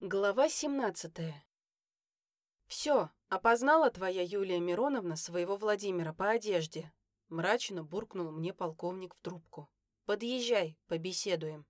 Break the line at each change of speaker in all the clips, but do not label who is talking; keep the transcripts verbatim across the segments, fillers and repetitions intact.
Глава семнадцатая. «Все, опознала твоя Юлия Мироновна своего Владимира по одежде», — мрачно буркнул мне полковник в трубку. «Подъезжай, побеседуем».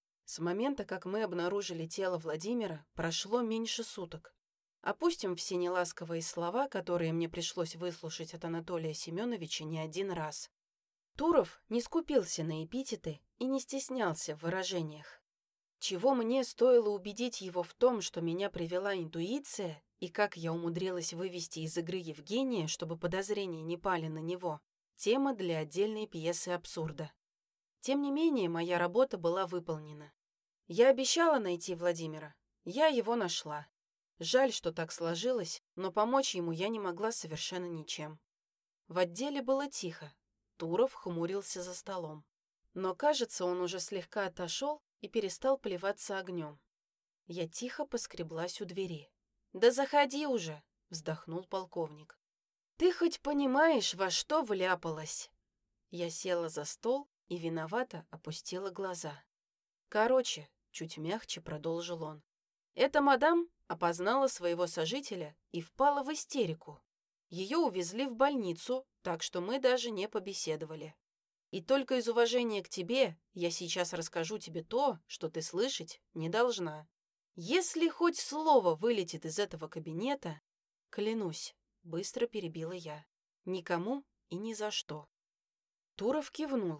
С момента, как мы обнаружили тело Владимира, прошло меньше суток. Опустим все неласковые слова, которые мне пришлось выслушать от Анатолия Семеновича не один раз. Туров не скупился на эпитеты и не стеснялся в выражениях. Чего мне стоило убедить его в том, что меня привела интуиция, и как я умудрилась вывести из игры Евгения, чтобы подозрения не пали на него, тема для отдельной пьесы абсурда. Тем не менее, моя работа была выполнена. Я обещала найти Владимира. Я его нашла. Жаль, что так сложилось, но помочь ему я не могла совершенно ничем. В отделе было тихо. Туров хмурился за столом. Но, кажется, он уже слегка отошел и перестал плеваться огнем. Я тихо поскреблась у двери. «Да заходи уже!» — вздохнул полковник. «Ты хоть понимаешь, во что вляпалась?» Я села за стол и виновато опустила глаза. «Короче», — чуть мягче продолжил он, «эта мадам опознала своего сожителя и впала в истерику. Ее увезли в больницу, так что мы даже не побеседовали. И только из уважения к тебе я сейчас расскажу тебе то, что ты слышать не должна. Если хоть слово вылетит из этого кабинета, клянусь, быстро перебила я, никому и ни за что». Туров кивнул.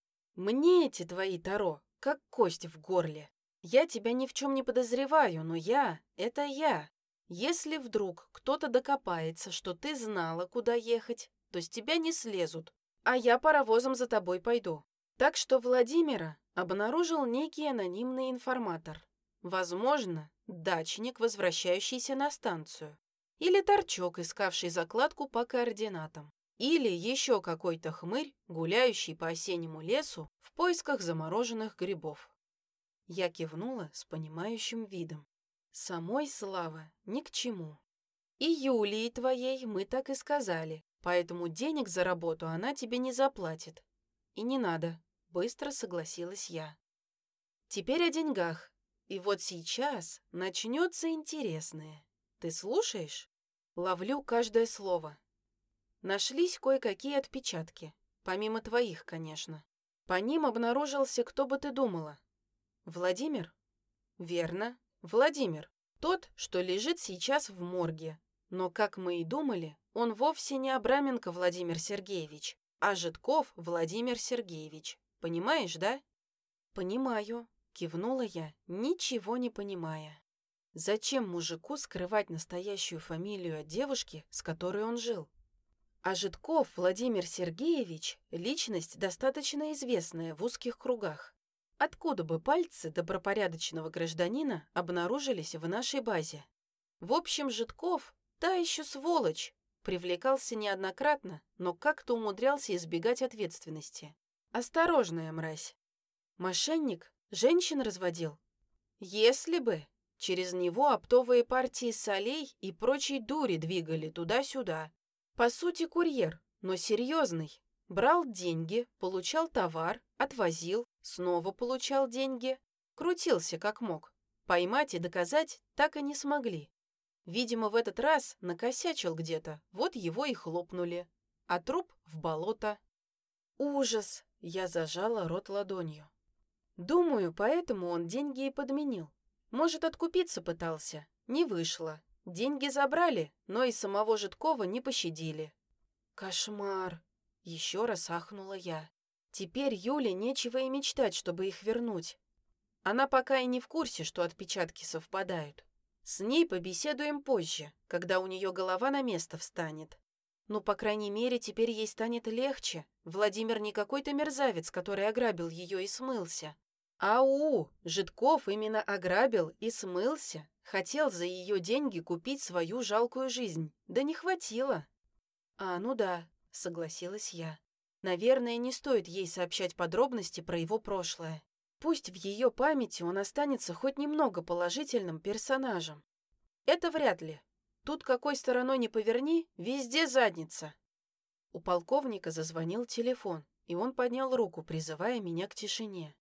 «Мне эти твои таро, как кость в горле. Я тебя ни в чем не подозреваю, но я — это я. Если вдруг кто-то докопается, что ты знала, куда ехать, то с тебя не слезут, а я паровозом за тобой пойду. Так что Владимира обнаружил некий анонимный информатор. Возможно, дачник, возвращающийся на станцию. Или торчок, искавший закладку по координатам. Или еще какой-то хмырь, гуляющий по осеннему лесу в поисках замороженных грибов». Я кивнула с понимающим видом. Самой слава ни к чему. И Юлии твоей мы так и сказали, поэтому денег за работу она тебе не заплатит. И не надо, быстро согласилась я. Теперь о деньгах. И вот сейчас начнется интересное. Ты слушаешь? Ловлю каждое слово. Нашлись кое-какие отпечатки. Помимо твоих, конечно. По ним обнаружился, кто бы ты думала. Владимир? Верно, Владимир. Тот, что лежит сейчас в морге. Но, как мы и думали, он вовсе не Абраменко Владимир Сергеевич, а Житков Владимир Сергеевич. Понимаешь, да? Понимаю, кивнула я, ничего не понимая. Зачем мужику скрывать настоящую фамилию от девушки, с которой он жил? А Житков Владимир Сергеевич – личность достаточно известная в узких кругах. Откуда бы пальцы добропорядочного гражданина обнаружились в нашей базе? В общем, Житков – та еще сволочь, привлекался неоднократно, но как-то умудрялся избегать ответственности. Осторожная мразь. Мошенник? Женщин разводил? Если бы. Через него оптовые партии солей и прочей дури двигали туда-сюда. По сути, курьер, но серьезный. Брал деньги, получал товар, отвозил, снова получал деньги. Крутился как мог. Поймать и доказать так и не смогли. Видимо, в этот раз накосячил где-то, вот его и хлопнули. А труп в болото. Ужас! Я зажала рот ладонью. Думаю, поэтому он деньги и подменил. Может, откупиться пытался. Не вышло. Деньги забрали, но и самого Житкова не пощадили. Кошмар! Еще раз ахнула я. Теперь Юле нечего и мечтать, чтобы их вернуть. Она пока и не в курсе, что отпечатки совпадают. С ней побеседуем позже, когда у нее голова на место встанет. Ну, по крайней мере, теперь ей станет легче. Владимир не какой-то мерзавец, который ограбил ее и смылся. Ау, Житков именно ограбил и смылся. Хотел за ее деньги купить свою жалкую жизнь. Да не хватило. А, ну да, согласилась я. Наверное, не стоит ей сообщать подробности про его прошлое. Пусть в ее памяти он останется хоть немного положительным персонажем. Это вряд ли. Тут какой стороной ни поверни, везде задница. У полковника зазвонил телефон, и он поднял руку, призывая меня к тишине.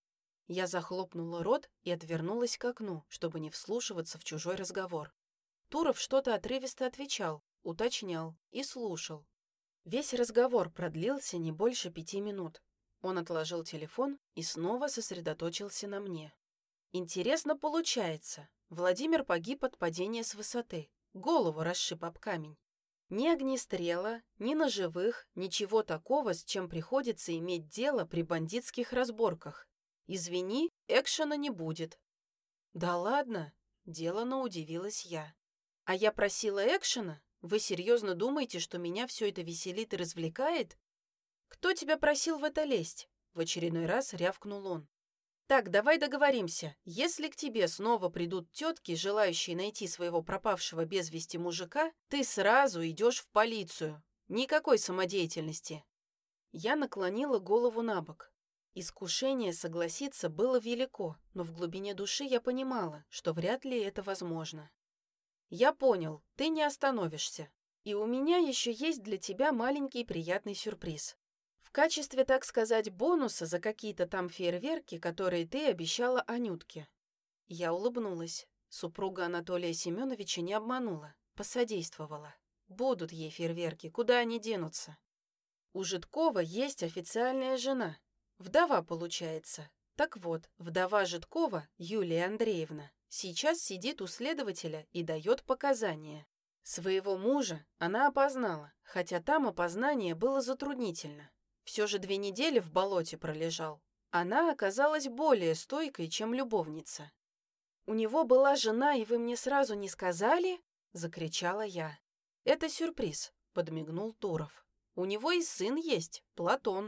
Я захлопнула рот и отвернулась к окну, чтобы не вслушиваться в чужой разговор. Туров что-то отрывисто отвечал, уточнял и слушал. Весь разговор продлился не больше пяти минут. Он отложил телефон и снова сосредоточился на мне. Интересно получается. Владимир погиб от падения с высоты. Голову расшиб об камень. Ни огнестрела, ни ножевых, ничего такого, с чем приходится иметь дело при бандитских разборках. Извини, экшена не будет. Да ладно, делано удивилась я. А я просила экшена? Вы серьезно думаете, что меня все это веселит и развлекает? Кто тебя просил в это лезть? В очередной раз рявкнул он. Так, давай договоримся. Если к тебе снова придут тетки, желающие найти своего пропавшего без вести мужика, ты сразу идешь в полицию. Никакой самодеятельности. Я наклонила голову на бок. Искушение согласиться было велико, но в глубине души я понимала, что вряд ли это возможно. Я понял, ты не остановишься. И у меня еще есть для тебя маленький приятный сюрприз. В качестве, так сказать, бонуса за какие-то там фейерверки, которые ты обещала Анютке. Я улыбнулась. Супруга Анатолия Семеновича не обманула, посодействовала. Будут ей фейерверки, куда они денутся? У Жидкова есть официальная жена. Вдова, получается. Так вот, вдова Жидкова, Юлия Андреевна, сейчас сидит у следователя и дает показания. Своего мужа она опознала, хотя там опознание было затруднительно. Все же две недели в болоте пролежал. Она оказалась более стойкой, чем любовница. «У него была жена, и вы мне сразу не сказали?» – закричала я. «Это сюрприз», – подмигнул Туров. «У него и сын есть, Платон».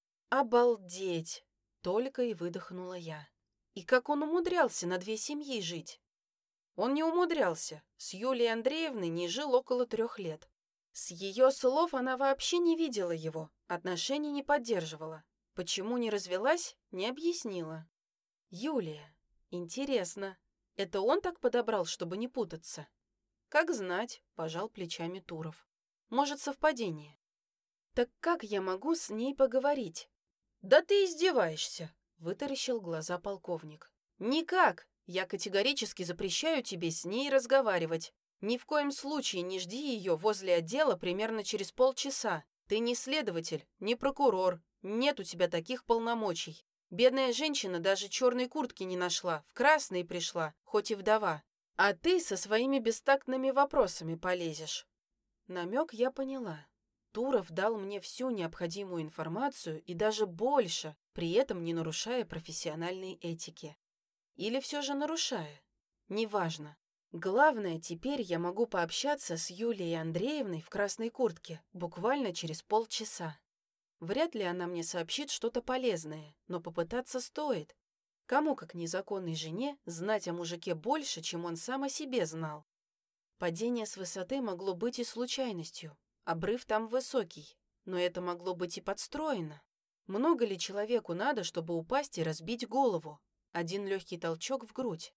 «Обалдеть!» – только и выдохнула я. «И как он умудрялся на две семьи жить?» Он не умудрялся. С Юлией Андреевной не жил около трех лет. С ее слов она вообще не видела его, отношений не поддерживала. Почему не развелась, не объяснила. Юлия. Интересно. Это он так подобрал, чтобы не путаться? Как знать, пожал плечами Туров. Может, совпадение. Так как я могу с ней поговорить? Да ты издеваешься, вытаращил глаза полковник. Никак. Я категорически запрещаю тебе с ней разговаривать. Ни в коем случае не жди ее возле отдела примерно через полчаса. Ты не следователь, не прокурор, нет у тебя таких полномочий. Бедная женщина даже черной куртки не нашла, в красной пришла, хоть и вдова. А ты со своими бестактными вопросами полезешь. Намек я поняла. Туров дал мне всю необходимую информацию и даже больше, при этом не нарушая профессиональной этики. Или все же нарушая? Неважно. Главное, теперь я могу пообщаться с Юлией Андреевной в красной куртке буквально через полчаса. Вряд ли она мне сообщит что-то полезное, но попытаться стоит. Кому, как незаконной жене, знать о мужике больше, чем он сам о себе знал? Падение с высоты могло быть и случайностью. Обрыв там высокий, но это могло быть и подстроено. Много ли человеку надо, чтобы упасть и разбить голову? Один легкий толчок в грудь.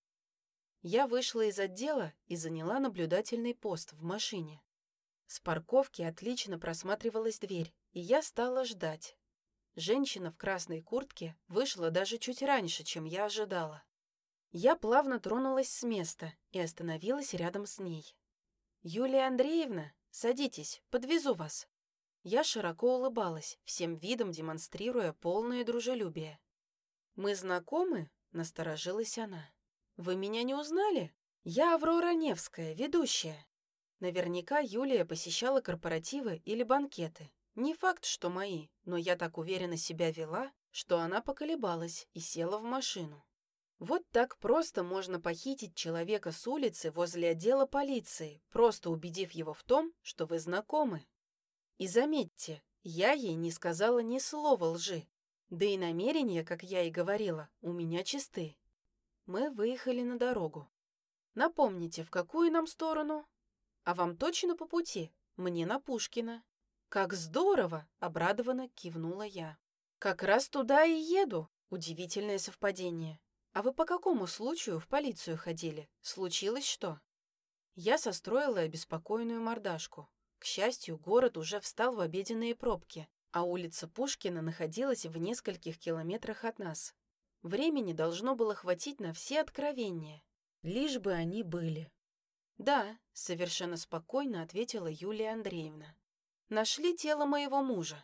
Я вышла из отдела и заняла наблюдательный пост в машине. С парковки отлично просматривалась дверь, и я стала ждать. Женщина в красной куртке вышла даже чуть раньше, чем я ожидала. Я плавно тронулась с места и остановилась рядом с ней. «Юлия Андреевна, садитесь, подвезу вас». Я широко улыбалась, всем видом демонстрируя полное дружелюбие. «Мы знакомы?» — насторожилась она. «Вы меня не узнали? Я Аврора Невская, ведущая». Наверняка Юлия посещала корпоративы или банкеты. Не факт, что мои, но я так уверенно себя вела, что она поколебалась и села в машину. Вот так просто можно похитить человека с улицы возле отдела полиции, просто убедив его в том, что вы знакомы. И заметьте, я ей не сказала ни слова лжи. Да и намерения, как я и говорила, у меня чисты. Мы выехали на дорогу. Напомните, в какую нам сторону? А вам точно по пути? Мне на Пушкина. Как здорово! Обрадованно кивнула я. Как раз туда и еду. Удивительное совпадение. А вы по какому случаю в полицию ходили? Случилось что? Я состроила обеспокоенную мордашку. К счастью, город уже встал в обеденные пробки, а улица Пушкина находилась в нескольких километрах от нас. Времени должно было хватить на все откровения, лишь бы они были. «Да», — совершенно спокойно ответила Юлия Андреевна. «Нашли тело моего мужа».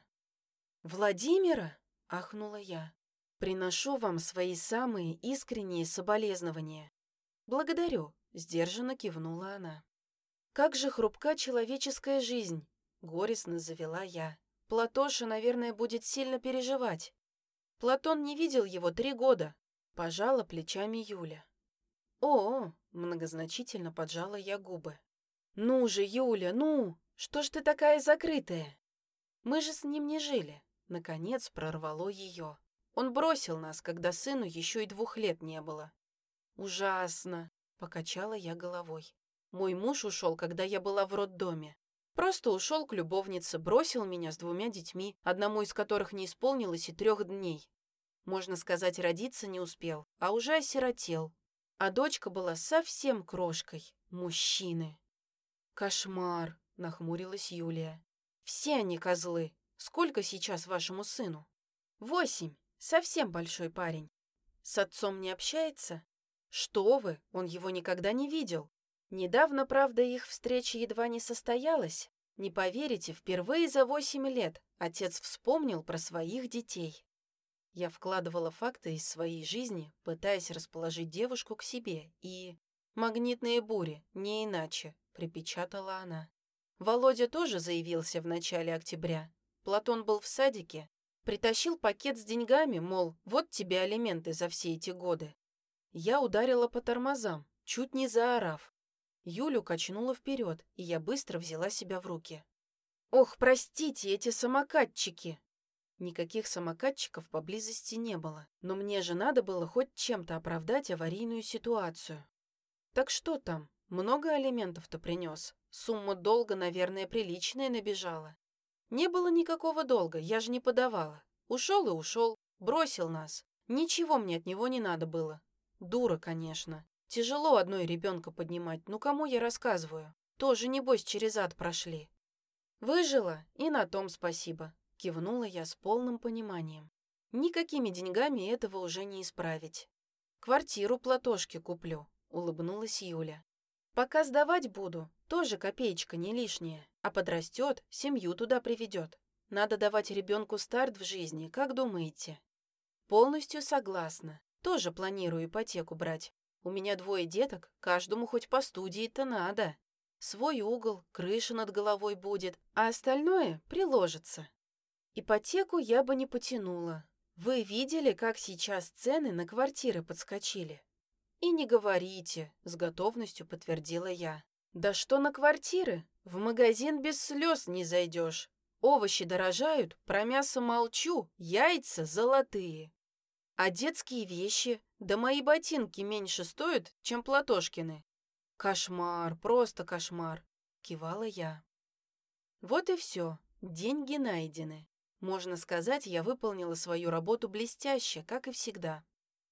«Владимира?» — ахнула я. «Приношу вам свои самые искренние соболезнования». «Благодарю», — сдержанно кивнула она. «Как же хрупка человеческая жизнь», — горестно завела я. «Платоша, наверное, будет сильно переживать». «Платон не видел его три года», — пожала плечами Юля. «О-о», — многозначительно поджала я губы. «Ну же, Юля, ну! Что ж ты такая закрытая? Мы же с ним не жили». Наконец прорвало ее. Он бросил нас, когда сыну еще и двух лет не было. «Ужасно», — покачала я головой. «Мой муж ушел, когда я была в роддоме. Просто ушел к любовнице, бросил меня с двумя детьми, одному из которых не исполнилось и трех дней. Можно сказать, родиться не успел, а уже осиротел. А дочка была совсем крошкой. Мужчины». «Кошмар», — нахмурилась Юлия. «Все они козлы. Сколько сейчас вашему сыну?» «Восемь. Совсем большой парень. С отцом не общается?» «Что вы, он его никогда не видел. Недавно, правда, их встреча едва не состоялась. Не поверите, впервые за восемь лет отец вспомнил про своих детей». Я вкладывала факты из своей жизни, пытаясь расположить девушку к себе, и... «Магнитные бури, не иначе», — припечатала она. Володя тоже заявился в начале октября. Платон был в садике, притащил пакет с деньгами, мол, вот тебе алименты за все эти годы. Я ударила по тормозам, чуть не заорав. Юлю качнула вперед, и я быстро взяла себя в руки. «Ох, простите, эти самокатчики!» Никаких самокатчиков поблизости не было, но мне же надо было хоть чем-то оправдать аварийную ситуацию. «Так что там? Много алиментов-то принес? Сумма долга, наверное, приличная набежала». «Не было никакого долга, я же не подавала. Ушел и ушел, бросил нас. Ничего мне от него не надо было. Дура, конечно. Тяжело одной ребенка поднимать, ну кому я рассказываю? Тоже, небось, через ад прошли». «Выжила, и на том спасибо», — кивнула я с полным пониманием. «Никакими деньгами этого уже не исправить. Квартиру Платошке куплю», — улыбнулась Юля. «Пока сдавать буду, тоже копеечка не лишняя, а подрастет, семью туда приведет. Надо давать ребенку старт в жизни, как думаете?» «Полностью согласна. Тоже планирую ипотеку брать. У меня двое деток, каждому хоть по студии-то надо. Свой угол, крыша над головой будет, а остальное приложится. Ипотеку я бы не потянула. Вы видели, как сейчас цены на квартиры подскочили?» «И не говорите», — с готовностью подтвердила я. «Да что на квартиры? В магазин без слез не зайдешь. Овощи дорожают, про мясо молчу, яйца золотые. А детские вещи, да мои ботинки меньше стоят, чем Платошкины. Кошмар, просто кошмар», — кивала я. Вот и все, деньги найдены. Можно сказать, я выполнила свою работу блестяще, как и всегда.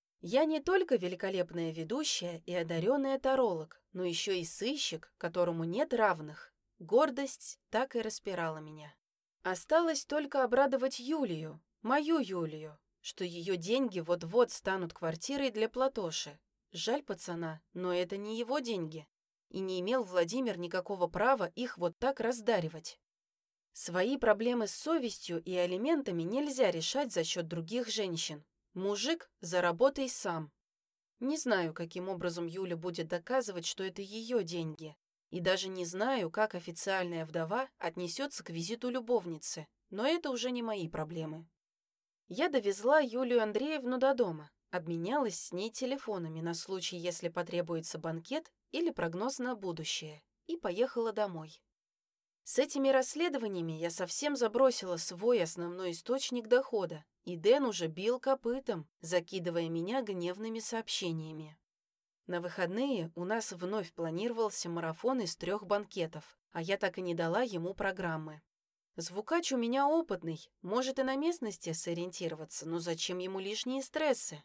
Я не только великолепная ведущая и одаренная таролог, но еще и сыщик, которому нет равных. Гордость так и распирала меня. Осталось только обрадовать Юлию, мою Юлию, что ее деньги вот-вот станут квартирой для Платоши. Жаль пацана, но это не его деньги. И не имел Владимир никакого права их вот так раздаривать. Свои проблемы с совестью и алиментами нельзя решать за счет других женщин. Мужик, заработай сам. Не знаю, каким образом Юля будет доказывать, что это ее деньги. И даже не знаю, как официальная вдова отнесется к визиту любовницы. Но это уже не мои проблемы. Я довезла Юлию Андреевну до дома, обменялась с ней телефонами на случай, если потребуется банкет или прогноз на будущее, и поехала домой. С этими расследованиями я совсем забросила свой основной источник дохода, и Дэн уже бил копытом, закидывая меня гневными сообщениями. На выходные у нас вновь планировался марафон из трех банкетов, а я так и не дала ему программы. Звукач у меня опытный, может и на местности сориентироваться, но зачем ему лишние стрессы?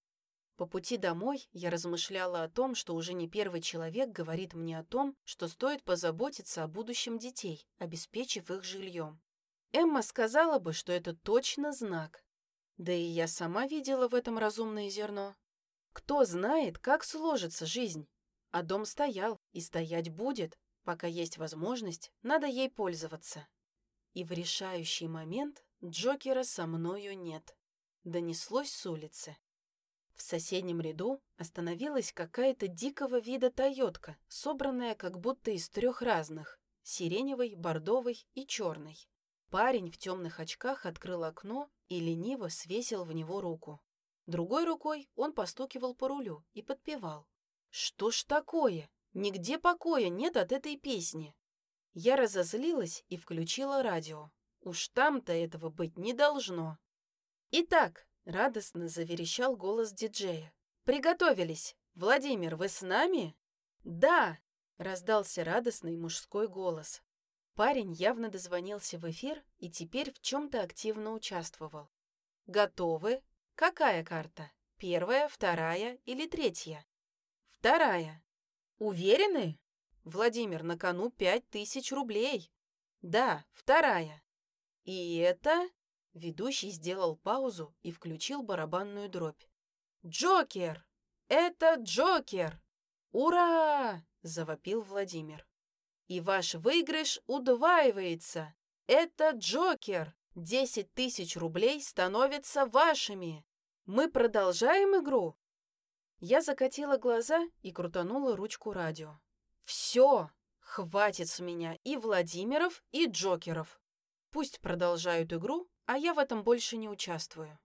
По пути домой я размышляла о том, что уже не первый человек говорит мне о том, что стоит позаботиться о будущем детей, обеспечив их жильем. Эмма сказала бы, что это точно знак. Да и я сама видела в этом разумное зерно. Кто знает, как сложится жизнь. А дом стоял и стоять будет. Пока есть возможность, надо ей пользоваться. И в решающий момент Джокера со мною нет. Донеслось с улицы. В соседнем ряду остановилась какая-то дикого вида «Тойотка», собранная как будто из трех разных – сиреневой, бордовой и черной. Парень в темных очках открыл окно и лениво свесил в него руку. Другой рукой он постукивал по рулю и подпевал. «Что ж такое? Нигде покоя нет от этой песни!» Я разозлилась и включила радио. Уж там-то этого быть не должно. «Итак», — радостно заверещал голос диджея. «Приготовились! Владимир, вы с нами?» «Да!» — раздался радостный мужской голос. Парень явно дозвонился в эфир и теперь в чем-то активно участвовал. «Готовы? Какая карта? Первая, вторая или третья?» «Вторая». «Уверены?» «Владимир, на кону пять тысяч рублей». «Да, вторая». «И это...» Ведущий сделал паузу и включил барабанную дробь. «Джокер! Это Джокер! Ура!» – завопил Владимир. «И ваш выигрыш удваивается! Это Джокер! Десять тысяч рублей становятся вашими! Мы продолжаем игру?» Я закатила глаза и крутанула ручку радио. «Все! Хватит с меня и Владимиров, и Джокеров! Пусть продолжают игру, а я в этом больше не участвую».